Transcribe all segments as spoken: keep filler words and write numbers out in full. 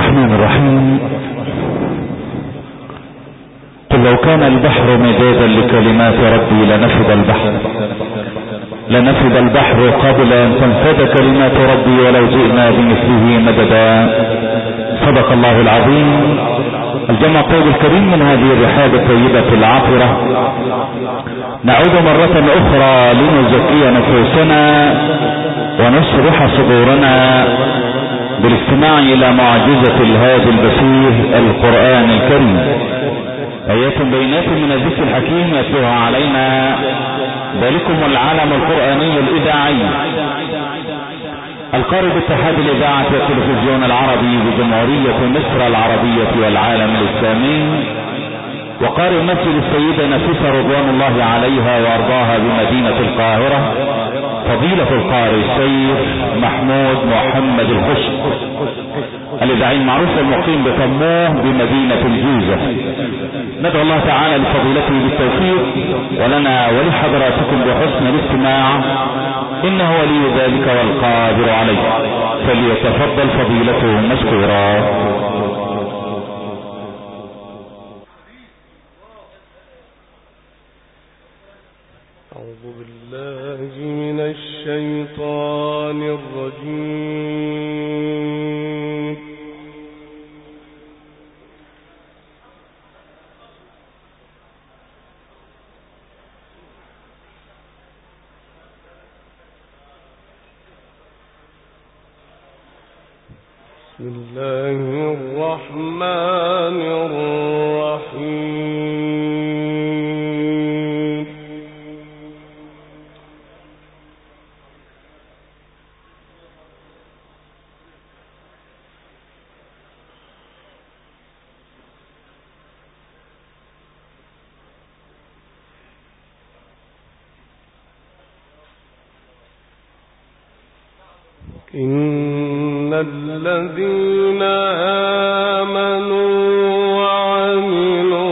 الرحمن الرحيم. قل لو كان البحر مدادا لكلمات ربي لنفد البحر لنفد البحر قبل ان تنفد كلمات ربي ولو جئنا بمثله مددا. صدق الله العظيم. الجمع الطيب الكريم من هذه الرحاب الطيبة العطرة، نعود مرة اخرى لنزكي نفوسنا ونشرح صدورنا بالاستماع الى معجزة الهادي البشير القرآن الكريم، ايات بينات من الذكر الحكيم يتلوها علينا ذلكم العالم القرآني الاذاعي القارئ باتحاد الاذاعة والتلفزيون العربي بجمهورية مصر العربية والعالم الاسلامي، وقارئ مسجد السيدة نفيسة رضوان الله عليها وارضاها بمدينة القاهرة فضيلة القارئ الشيخ محمود محمد الخشب الاذاعي المعروف المقيم بطموح بمدينة الجيزة. ندعو الله تعالى لفضيلته بالتوفيق ولنا ولحضراتكم بحسن الاستماع، انه ولي ذلك والقادر عليه، فليتفضل فضيلته مشكورا. أعوذ بالله من الشيطان الرجيم. بسم الله الرحمن الرحيم. إن الذين آمنوا وعملوا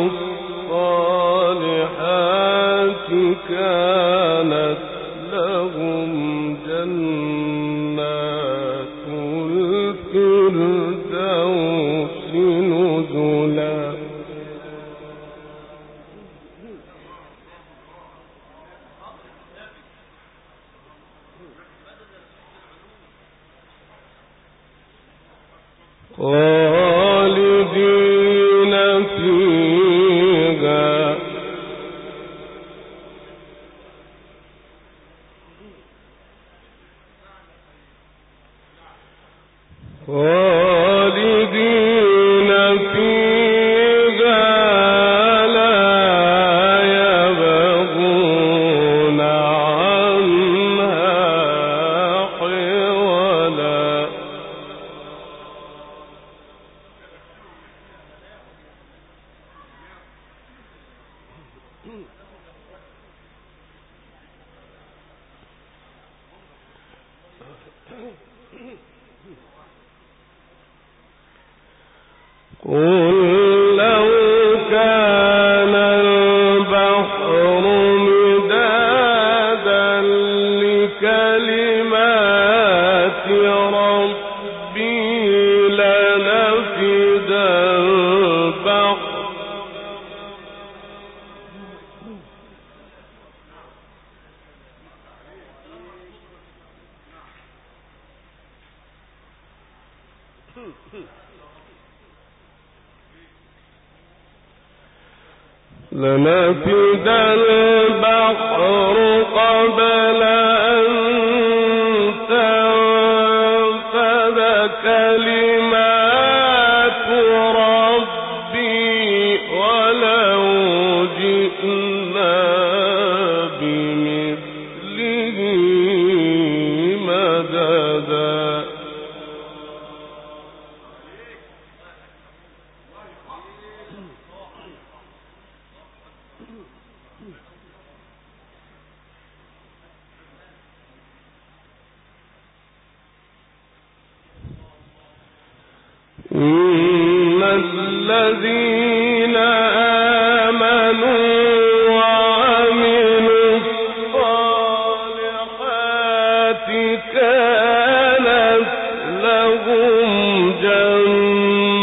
الصالحات كانت لهم جنات الفردوس نزلا. خالدين فيها خالدين فيها لا يبغون عنها حولا. قل لو كان البحر مدادا لكلمات ربي لنفد البحر لنفد البحر قبل أن تنفد كلمات ربي ولو جئنا بمثله مددا. إن الذين آمنوا وعملوا الصالحات كانت لهم جنات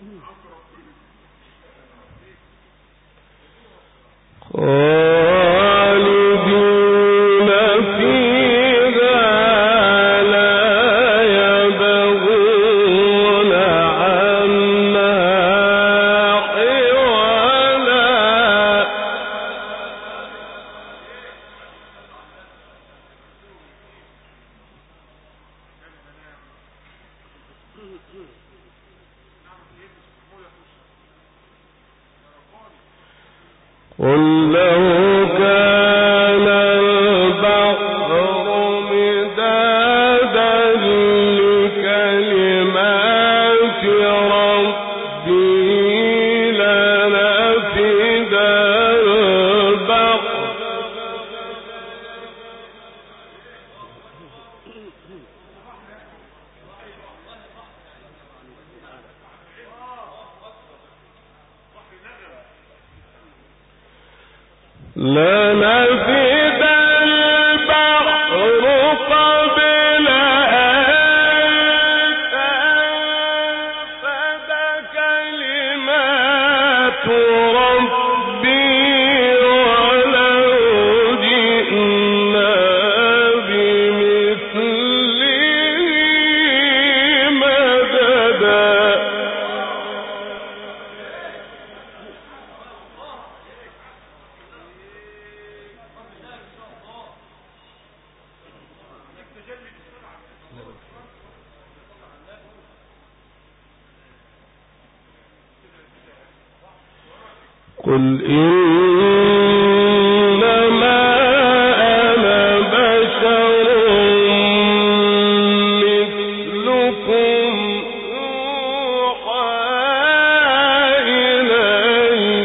قل إنما أنا بشر مثلكم يوحى إلي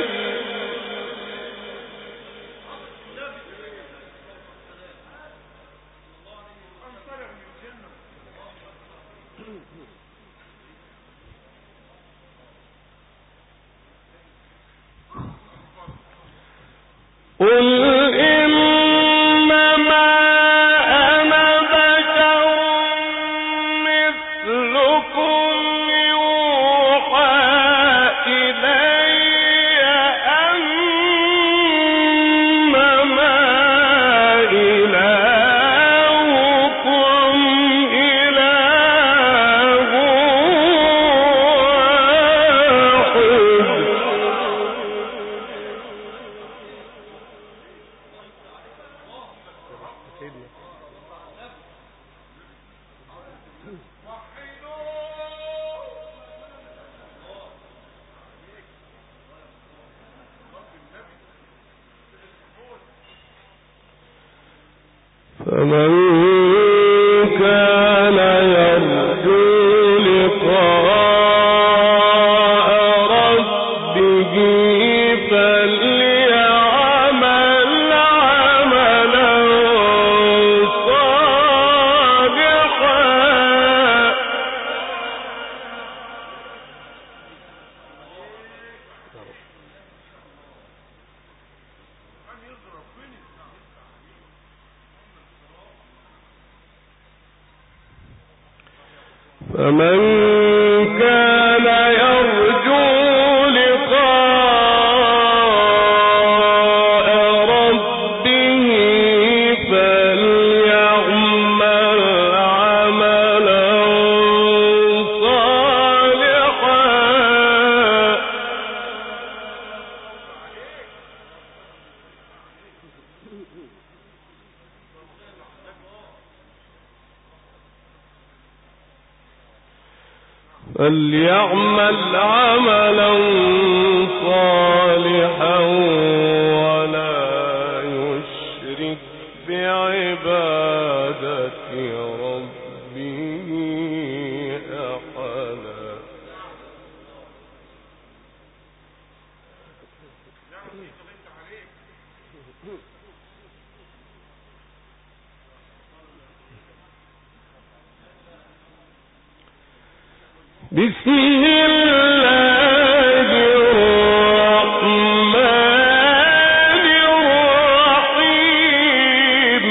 قل إنما أنا بشر مثلكم يوحى إلي أنما إلهكم إله واحد فمن كان يرجو لقاء ربه فليعمل عملا صالحا فمن كان يرجو لقاء ربه فليعمل عملا صالحا فليعمل عملا صالحا ولا يشرك بعبادة ربه أحدا. بسم الله الرحمن الرحيم.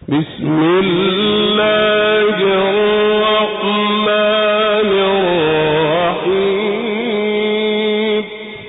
بسم الله الرحمن الرحيم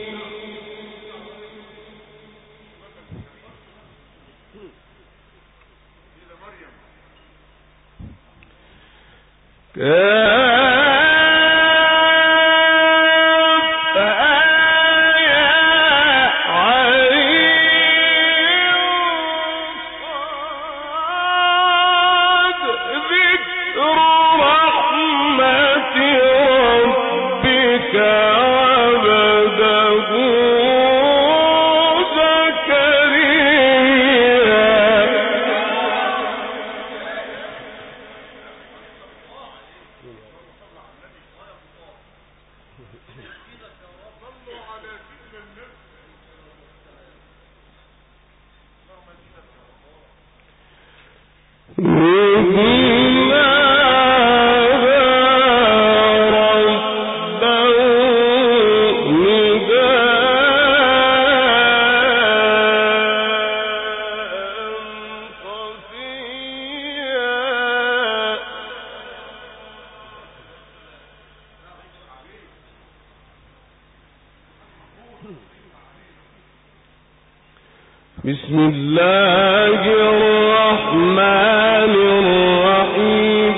بسم الله الرحمن الرحيم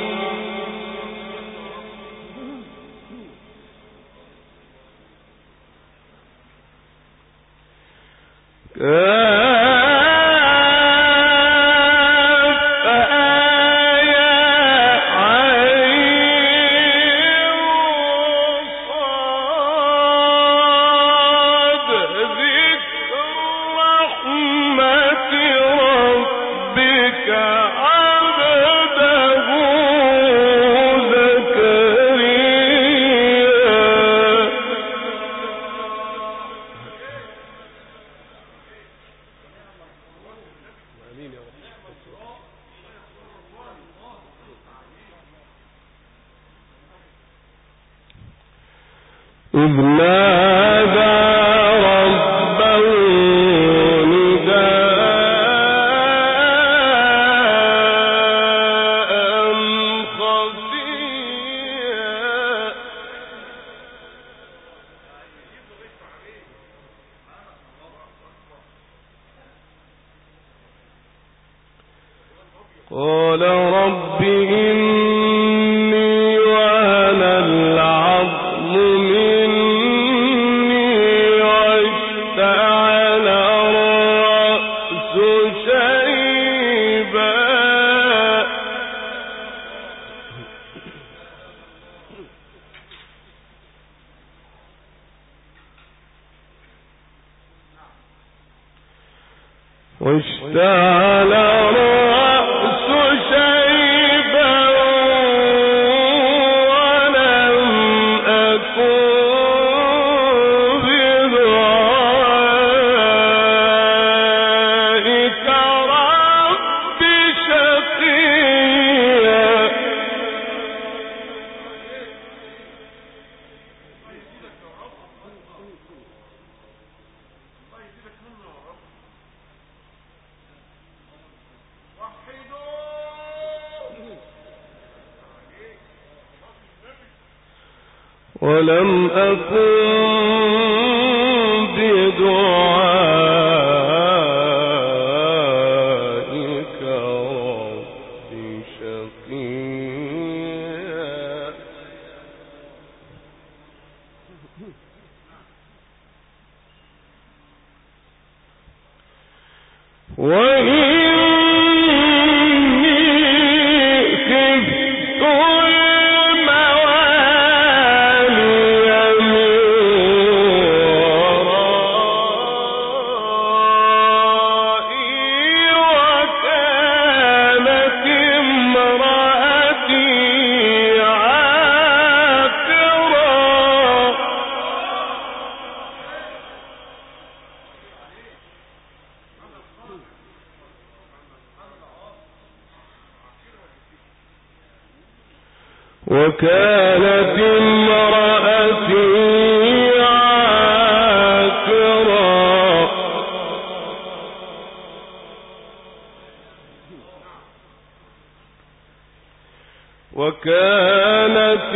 إذ نادى ربه نداء خفيا قال رب إني وهن العظم مني واشتعل الرأس شيبا واشتعل الرأس شيبا ولم أكن بدعائك رب شقيا ولم أكن بدعائك رب شقيا وإني خفت وكانت امرأتي عاقرا وكانت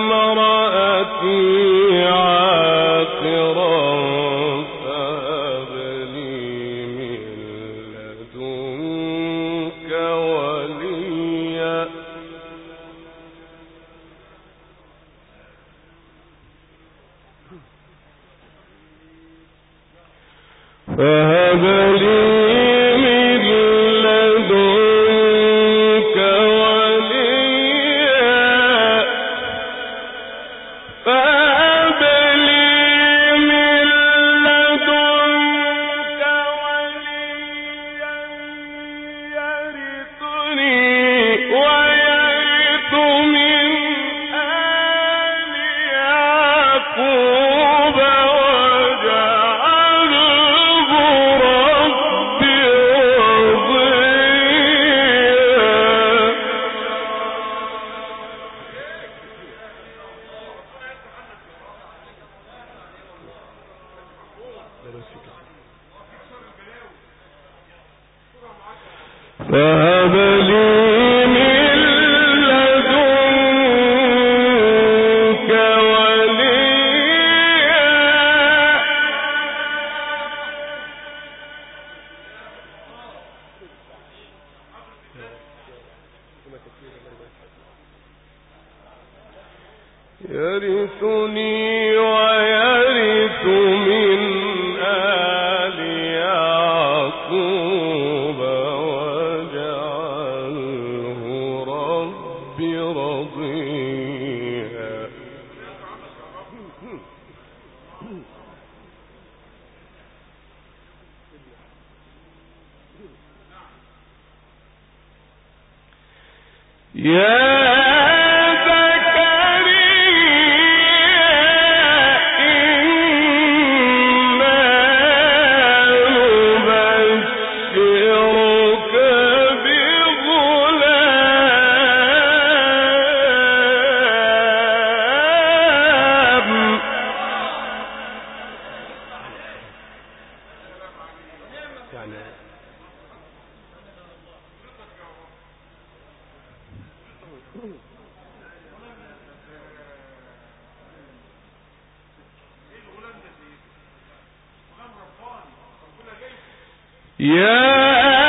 امرأتي عاقرا فهب لي من لدنك وليا فهب لي من لدنك وليا فهب لي من لدنك وليا يرثني ويرث من آل يعقوب فهب لي من لدنك وليا يرثني ويرث من آل يعقوب واجعله رب رضيا يا يا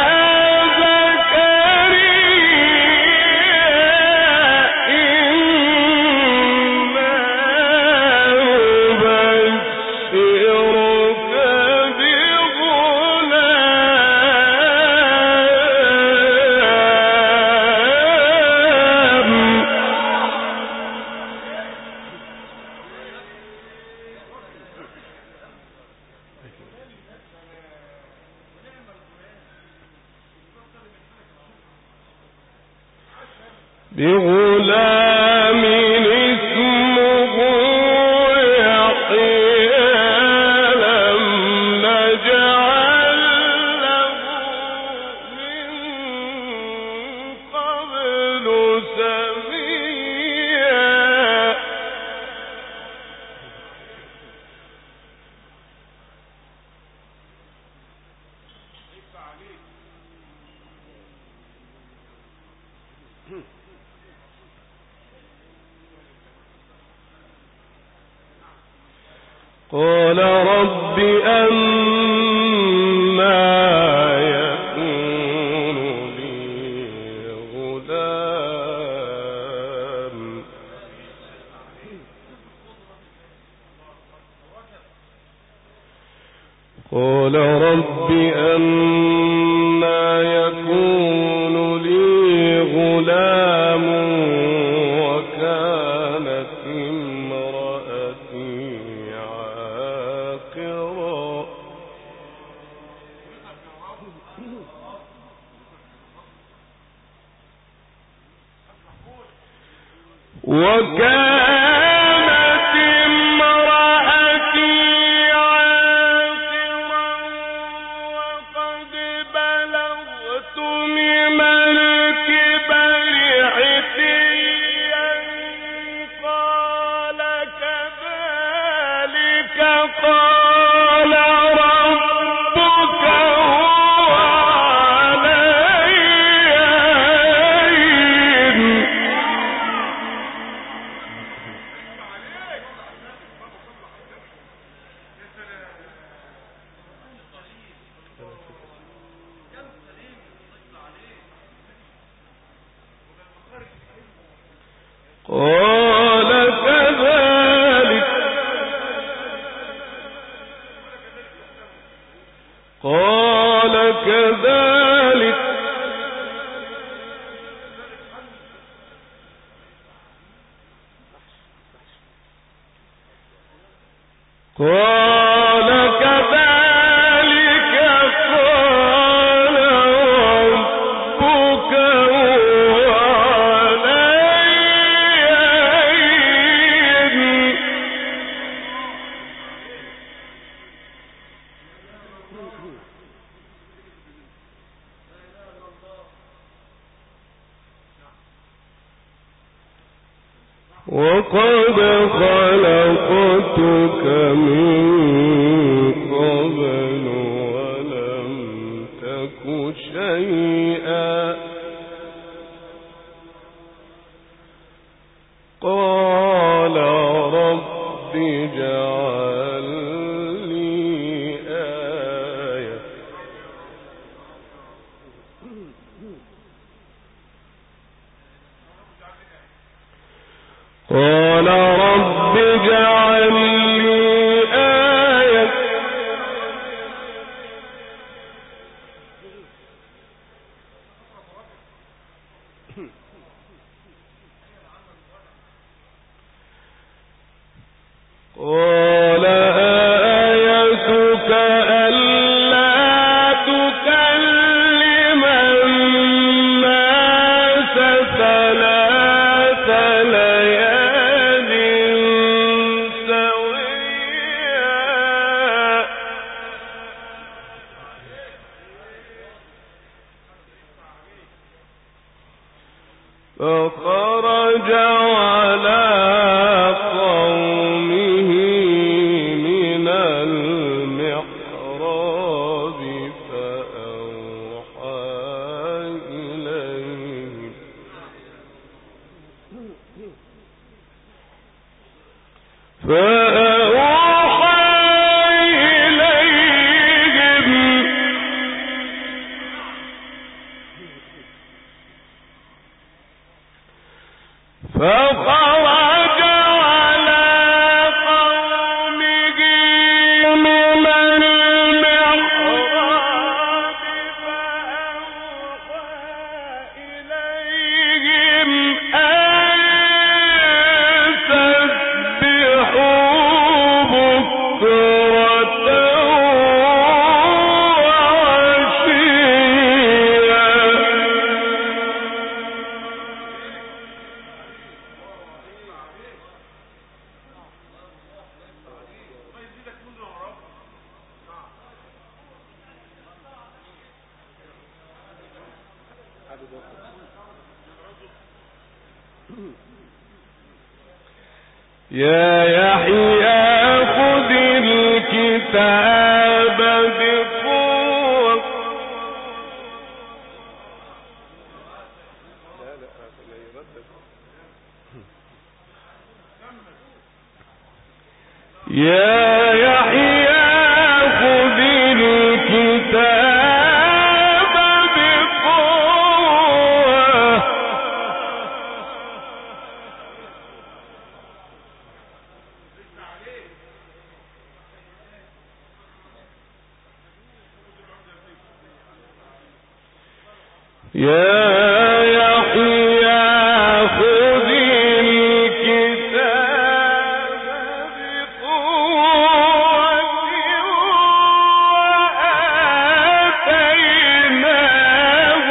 بغلام اسمه يحيى لم نجعل له من قبل سميا قال رب أنا يكون لي غلام قال رب أنا يكون لي غلام وكانت امرأتي عاقرا وكانت امرأتي عاقرا وقد بلغت من الكبر عتيا قال كذلك قال ربك هو علي هين قال كذلك قال كذلك قال ربك هو علي وقد خلقتك من قبل ولم تك شيئا قال رب اجعل لي آية قال رب اجعل لي آية قال آيتك ألا تكلم الناس ثلاث ليال سويا فخرج على قومه من المحراب فأوحى إليهم فأوحى إليهم فخرج على قومه من المحراب فأوحى إليهم أن سبحوا بكرة وعشيا يا يحيى خذ الكتاب بقوة يا يحيى خذ الكتاب بقوة يا يحيى خذ الكتاب بقوة وآتيناه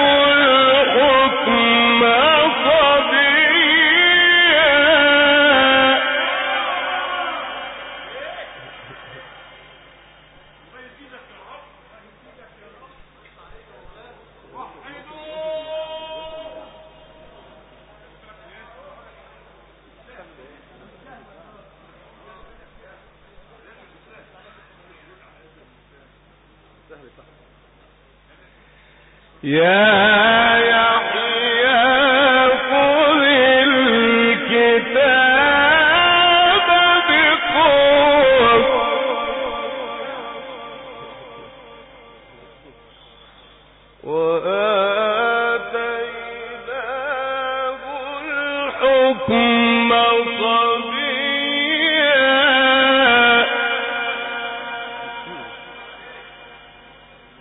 الحكم صبيا يا يحيى خذ الكتاب بقوة وآتيناه الحكم صبيا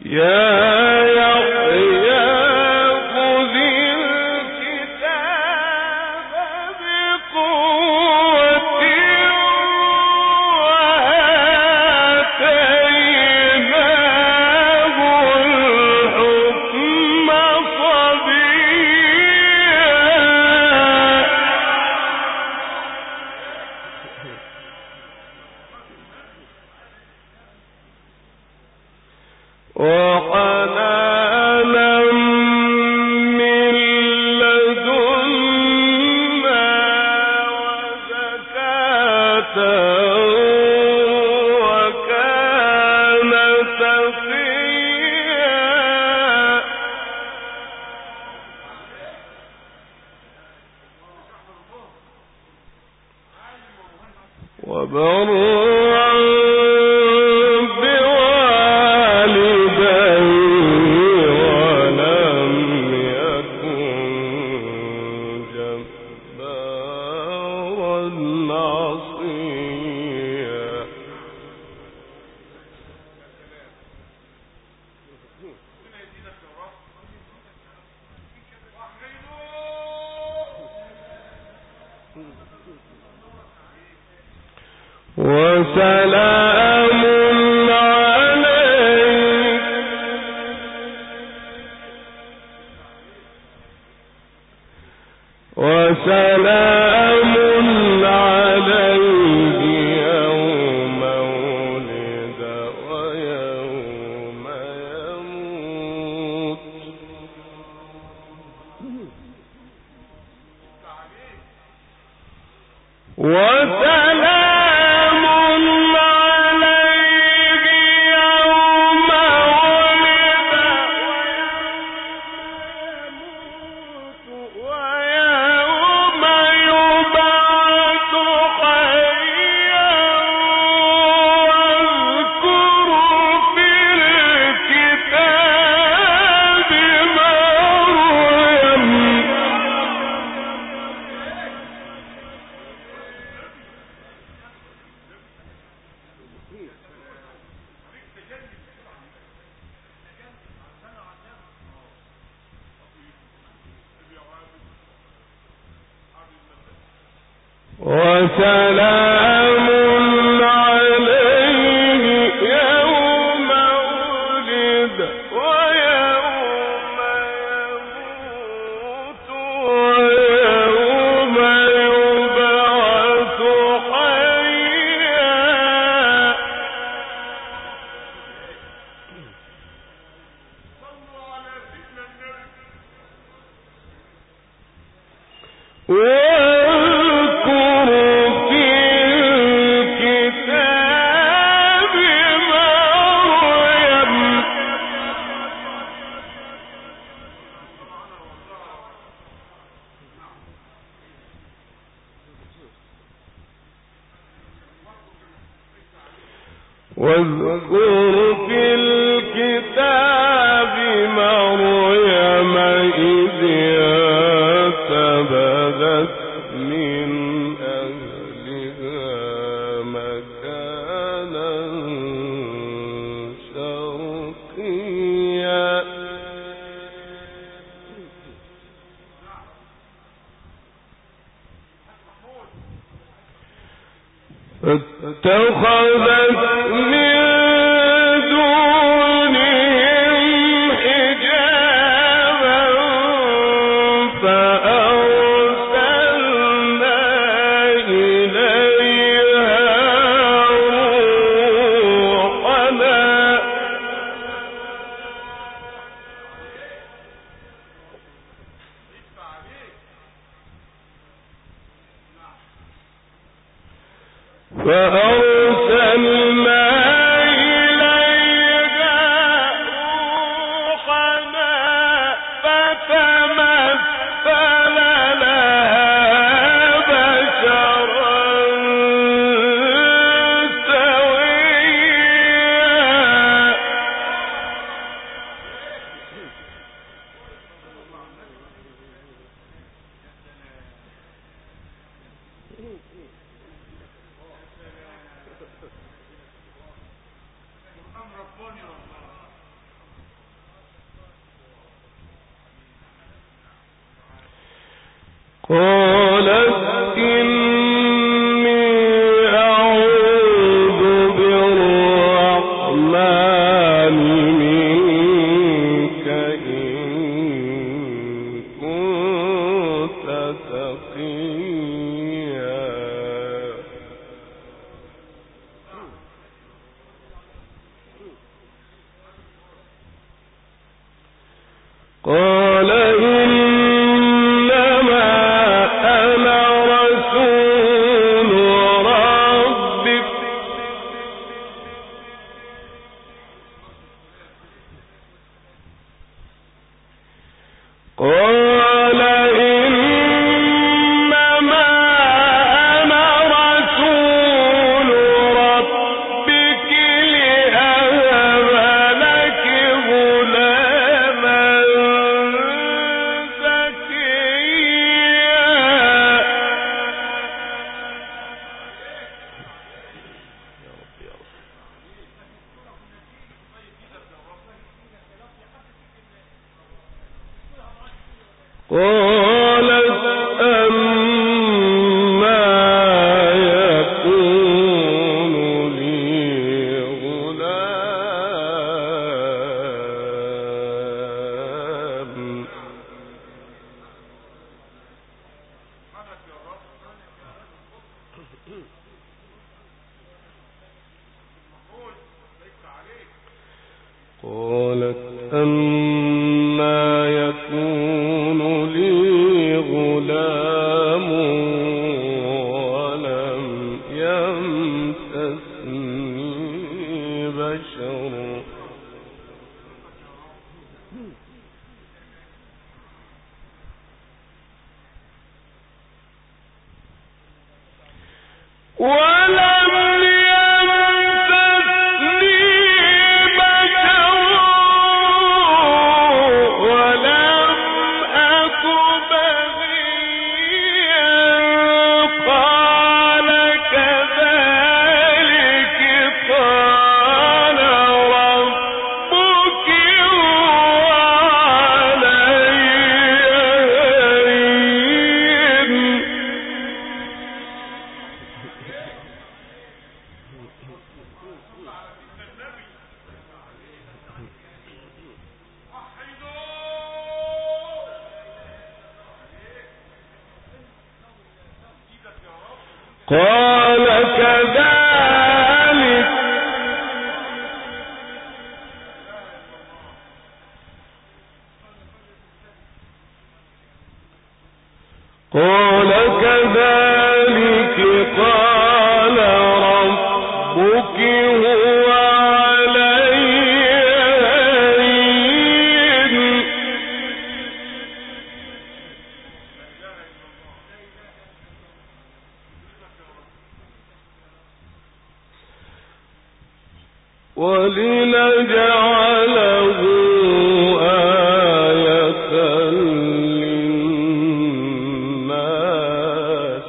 واذكر في الكتاب مريم إذ انتبذت من أهلها مكانا شرقيا فاتخذت من فأرسلنا إليها روحنا فتمثل لها بشرا سويا قالت إني أعوذ بالرحمن منك إن كنت تقيا. قال إنما أنا رسول ربك قال إنما أنا رسول ربك لأهب لك غلاما قالت أما يكون لي غلام قالت أما يكون لي غلام ولم يمسسني بشر ولم يمسسني بشر ولم أك بغيا. قال كذلك قال ربك هو علي هين. قال كذلك قال كذلك قال ربك هو علي هين. ولنجعله آية للناس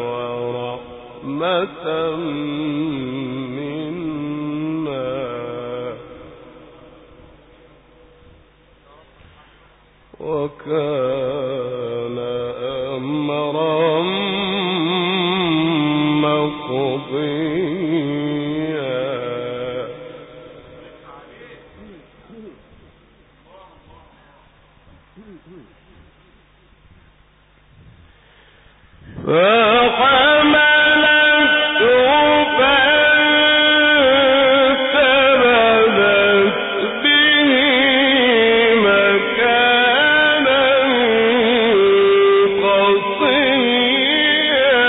ورحمة منا وكان أمرا مقضيا. فحملته فانتبذت به مكانا قصيا.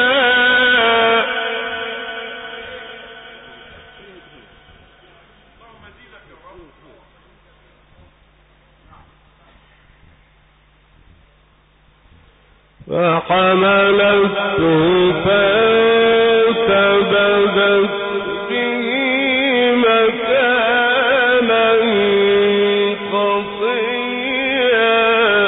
فحملته فانتبذت به مكانا قصيا.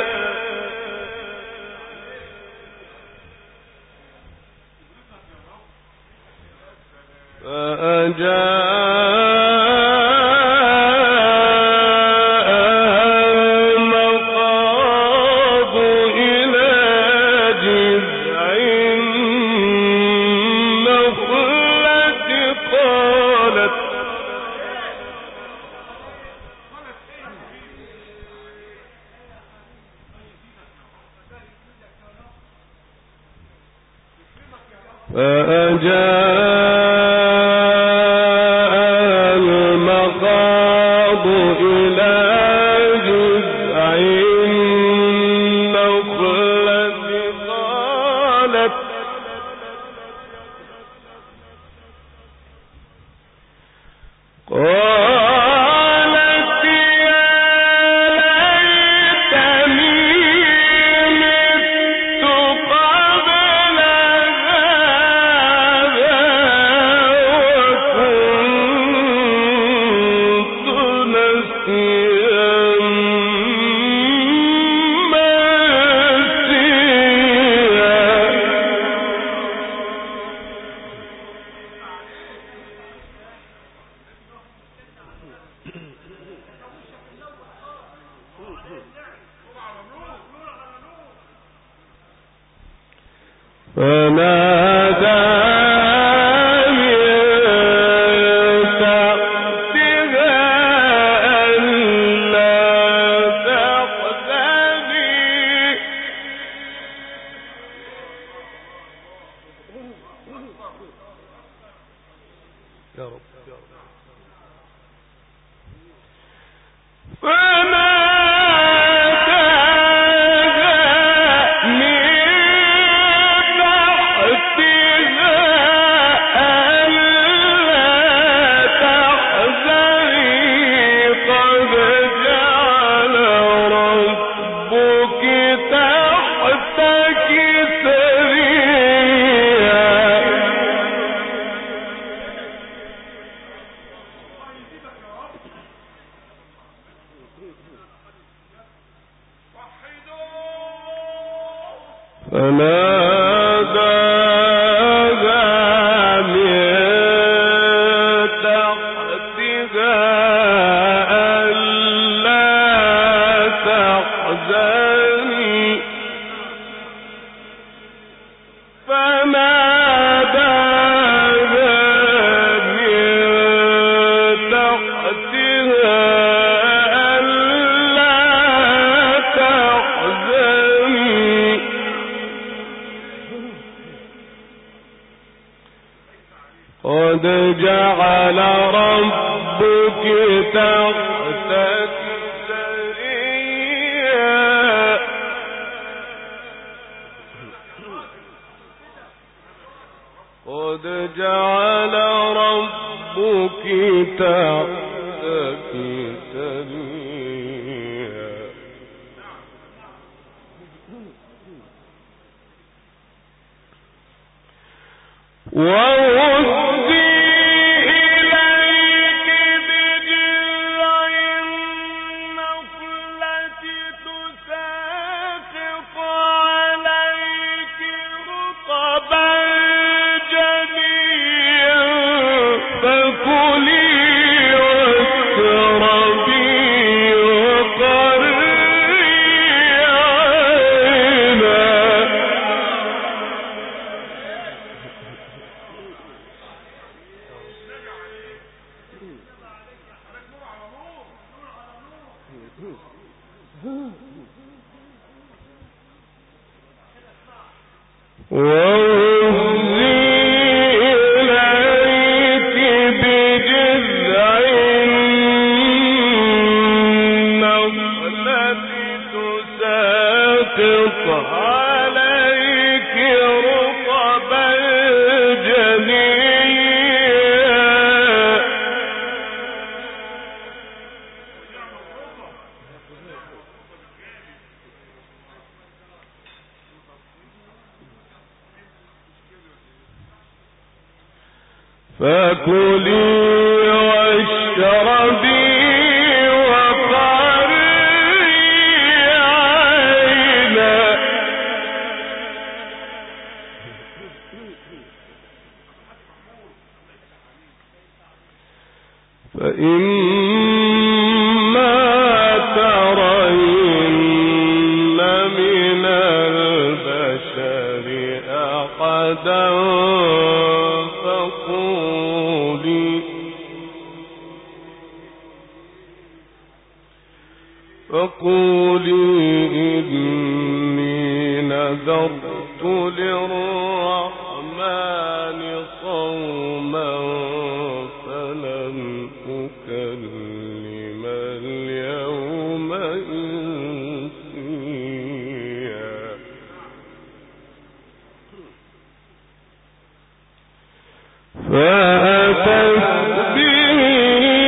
فأجاءها المخاض إلى جذع فأتت به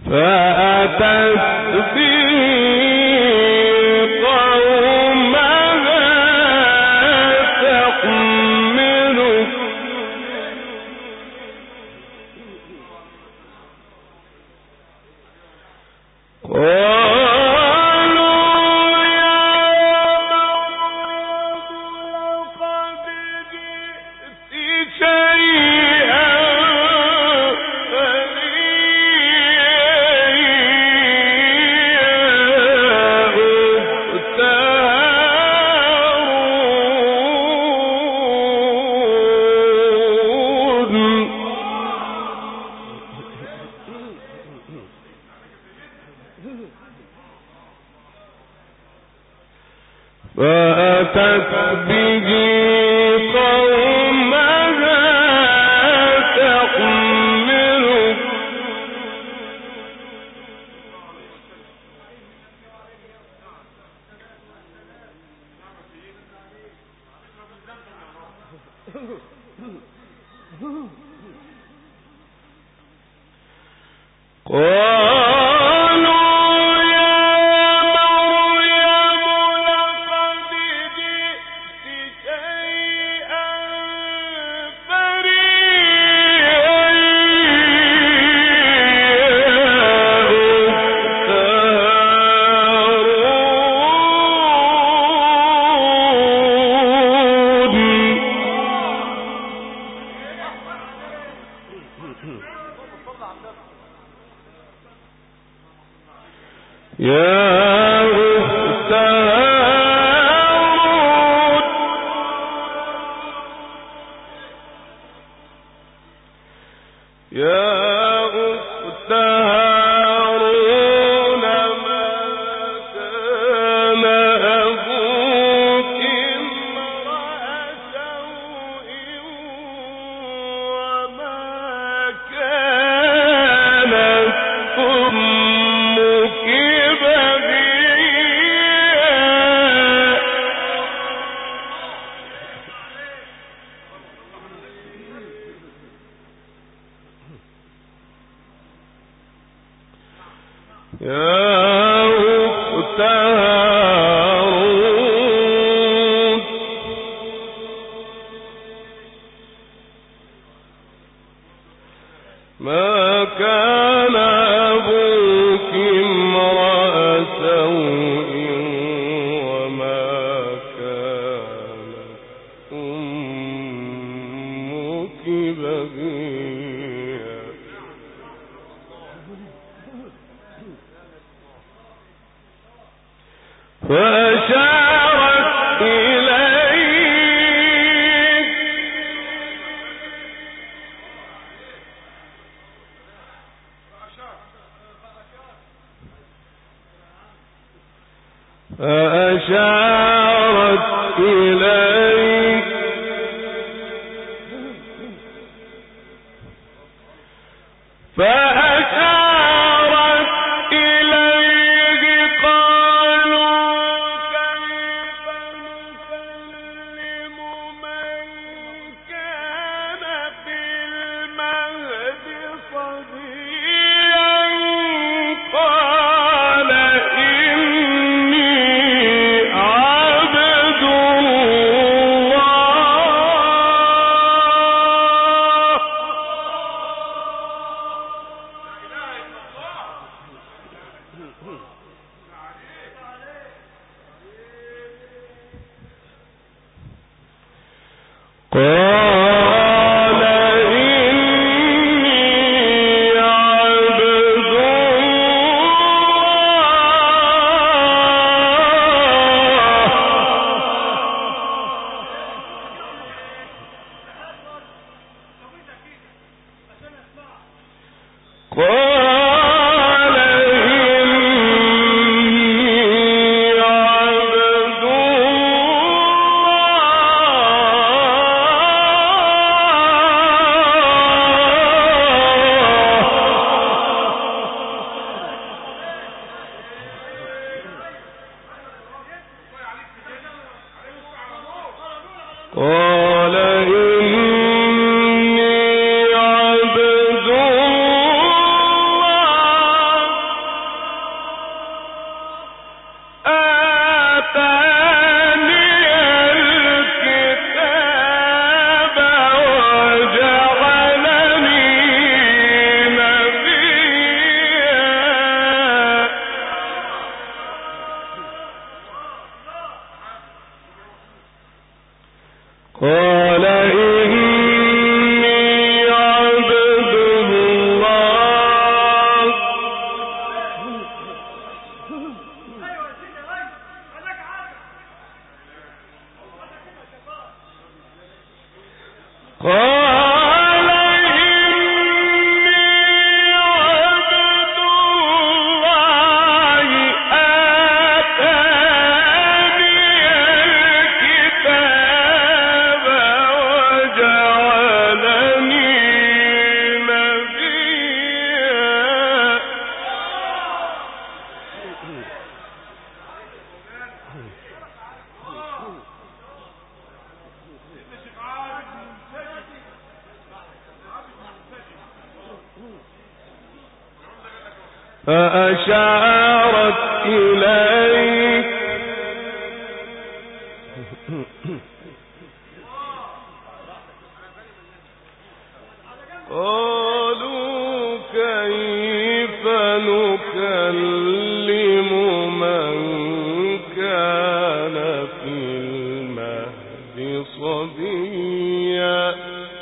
قال إني عبد فأشارت إليه قالوا كيف نكلم من كان في المهد صبيا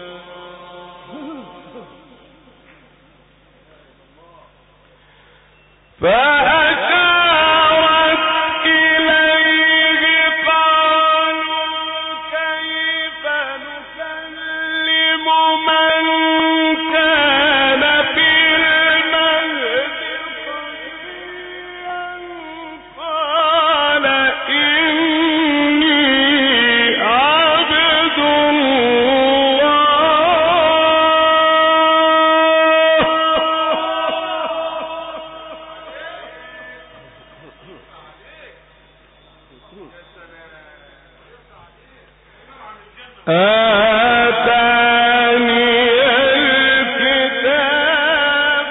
فأشارت إليه قالوا كيف نكلم من كان في المهد صبيا قال إني عبد آتاني الكتاب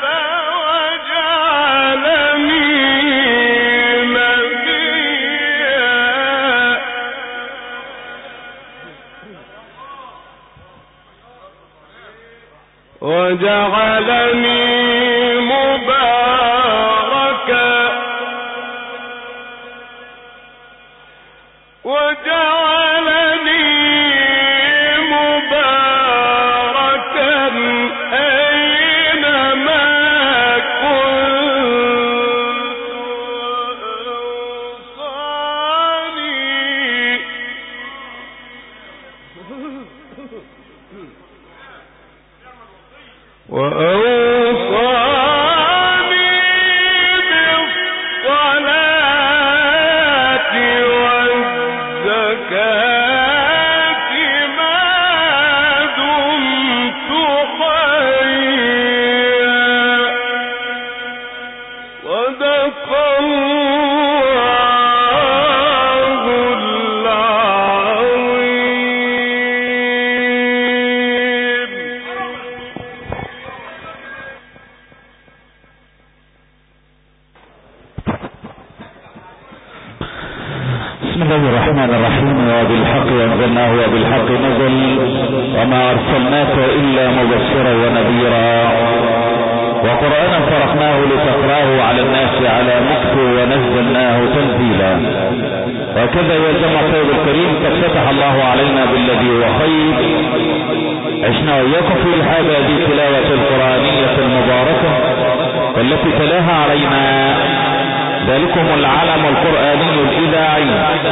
وجعلني نبيا وجعلني مباركا وجعلني مباركا أينما كنت وأوصاني وأوصاني بالصلاة والزكاة ما دمت حيا صدق الله العظيم. بسم الله الرحمن الرحيم. وبالحق أنزلناه وبالحق نزل وما أرسلناك إلا مبشرا ونذيرا وقرآنا فرقناه لتقراه على الناس على مكث ونزلناه تنزيلا. وكذا يا جماعة الطيب الكريم قد فتح الله علينا بالذي هو خير. عشنا وإياكم في هذه التلاوة القرآنية المباركة والتي تلاها علينا ذلكم العلم القرآني الإذاعي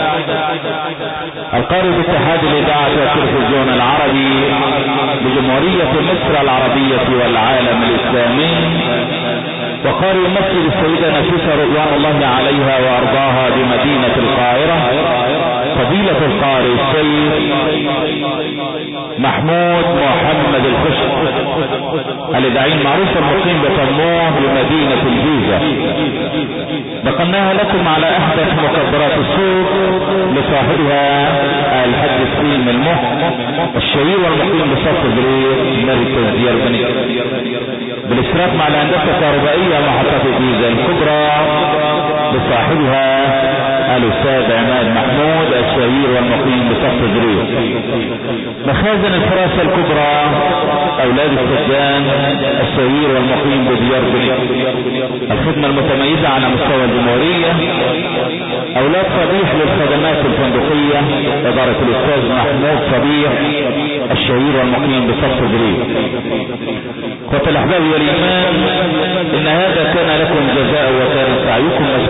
القارئ باتحاد الإذاعة والتلفزيون العربي بجمهورية مصر العربية والعالم الإسلامي وقارئ مسجد السيدة نفيسة رضوان الله عليها وأرضاها بمدينة القاهرة فضيلة القارئ السيد محمود محمد الخشب الإذاعي المعروف المقيم بطموح بمدينة الجيزة. نقلناها لكم على أحدث مكبرات الصوت لصاحبها الحج السليم المح الشهير والمقيم بصف بريق مركز ديربني بالاشتراك مع الهندسة الكهربائية محطة الجيزة الكبرى لصاحبها الأستاذ عماد محمود الشهير والمقيم بصف بريق. مخازن الفراسة الكبرى أولاد السجان الشهير والمقيم بديربني. الخدمة المتميزة على مستوى الجمهورية أولاد صبيح للخدمات الفندقية إدارة الأستاذ محمود صبيح الشهير والمقيم بصف بريق. اخوة الأحباب والإيمان إن هذا كان لكم جزاء وكان سعيكم